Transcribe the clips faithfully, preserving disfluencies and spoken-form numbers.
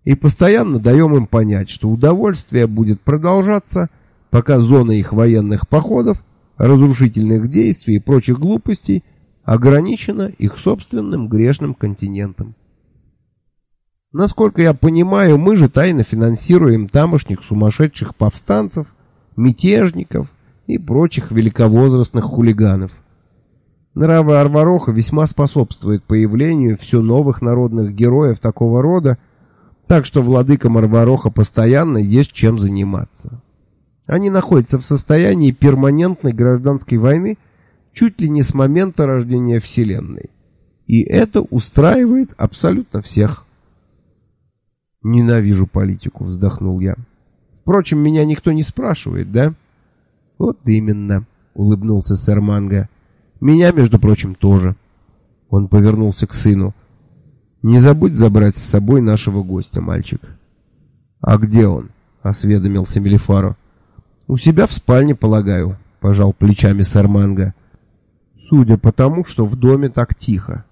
и постоянно даем им понять, что удовольствие будет продолжаться, пока зона их военных походов, разрушительных действий и прочих глупостей ограничена их собственным грешным континентом. Насколько я понимаю, мы же тайно финансируем тамошних сумасшедших повстанцев, мятежников и прочих великовозрастных хулиганов. Нравы Арвароха весьма способствуют появлению все новых народных героев такого рода, так что владыкам Арвароха постоянно есть чем заниматься. Они находятся в состоянии перманентной гражданской войны чуть ли не с момента рождения Вселенной. И это устраивает абсолютно всех. «Ненавижу политику», — вздохнул я. «Впрочем, меня никто не спрашивает, да?» «Вот именно», — улыбнулся сэр Манго. «Меня, между прочим, тоже». Он повернулся к сыну. «Не забудь забрать с собой нашего гостя, мальчик». «А где он?» — осведомился Мелифаро. «У себя в спальне, полагаю», — пожал плечами сэр Манго. «Судя по тому, что в доме так тихо».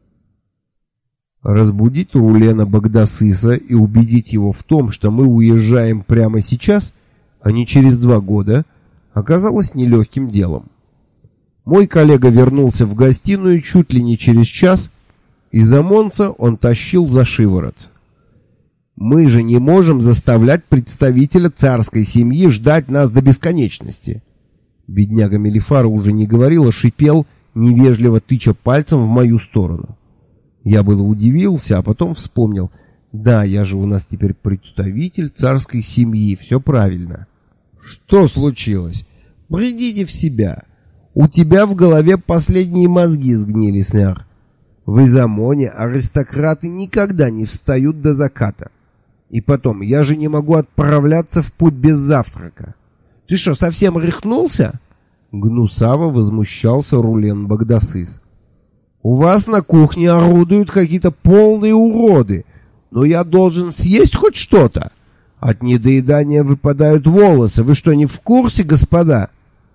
Разбудить Рулена Багдасыса и убедить его в том, что мы уезжаем прямо сейчас, а не через два года, оказалось нелегким делом. Мой коллега вернулся в гостиную чуть ли не через час, и Замонца он тащил за шиворот. «Мы же не можем заставлять представителя царской семьи ждать нас до бесконечности». Бедняга Мелифаро уже не говорил, а шипел, невежливо тыча пальцем в мою сторону. Я было удивился, а потом вспомнил. Да, я же у нас теперь представитель царской семьи, все правильно. Что случилось? Придите в себя. У тебя в голове последние мозги сгнили, сэр. В Изамоне аристократы никогда не встают до заката. И потом, я же не могу отправляться в путь без завтрака. Ты что, совсем рехнулся? Гнусаво возмущался Рулен Багдасыс. У вас на кухне орудуют какие-то полные уроды, но я должен съесть хоть что-то. От недоедания выпадают волосы. Вы что, не в курсе, господа?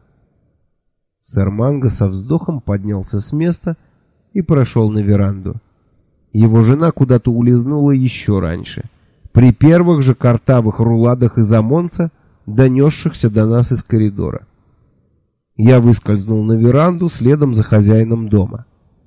Сэр Манго со вздохом поднялся с места и прошел на веранду. Его жена куда-то улизнула еще раньше, при первых же картавых руладах из Амонца, донесшихся до нас из коридора. Я выскользнул на веранду следом за хозяином дома.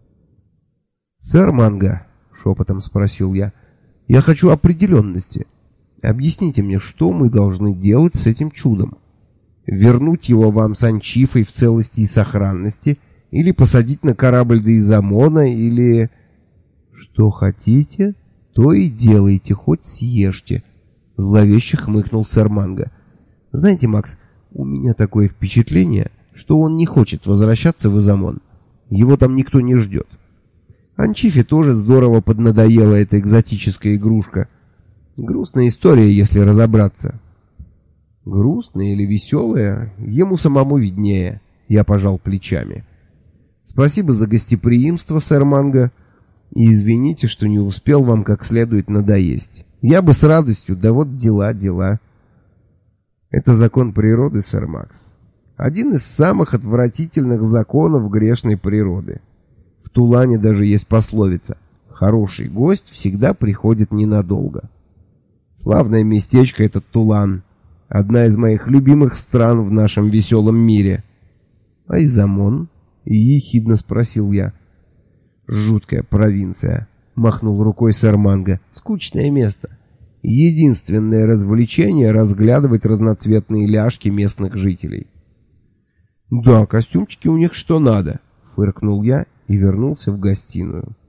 «Сэр Манго», — шепотом спросил я, — «я хочу определенности. Объясните мне, что мы должны делать с этим чудом? Вернуть его вам с Анчифой в целости и сохранности, или посадить на корабль до Изамона, или...» «Что хотите, то и делайте, хоть съешьте», — зловеще хмыкнул сэр Манго. «Знаете, Макс, у меня такое впечатление, что он не хочет возвращаться в Изамон. Его там никто не ждет. Анчифе тоже здорово поднадоела эта экзотическая игрушка. Грустная история, если разобраться». «Грустная или веселая, ему самому виднее», — я пожал плечами. «Спасибо за гостеприимство, сэр Манго, и извините, что не успел вам как следует надоесть. Я бы с радостью, да вот дела, дела». «Это закон природы, сэр Макс. Один из самых отвратительных законов грешной природы. В Тулане даже есть пословица: «Хороший гость всегда приходит ненадолго». Славное местечко этот Тулан. Одна из моих любимых стран в нашем веселом мире. «А Изамон?» — ехидно спросил я. «Жуткая провинция», — махнул рукой сэр Манго. «Скучное место. Единственное развлечение — разглядывать разноцветные ляжки местных жителей». «Да, костюмчики у них что надо», — фыркнул я и вернулся в гостиную.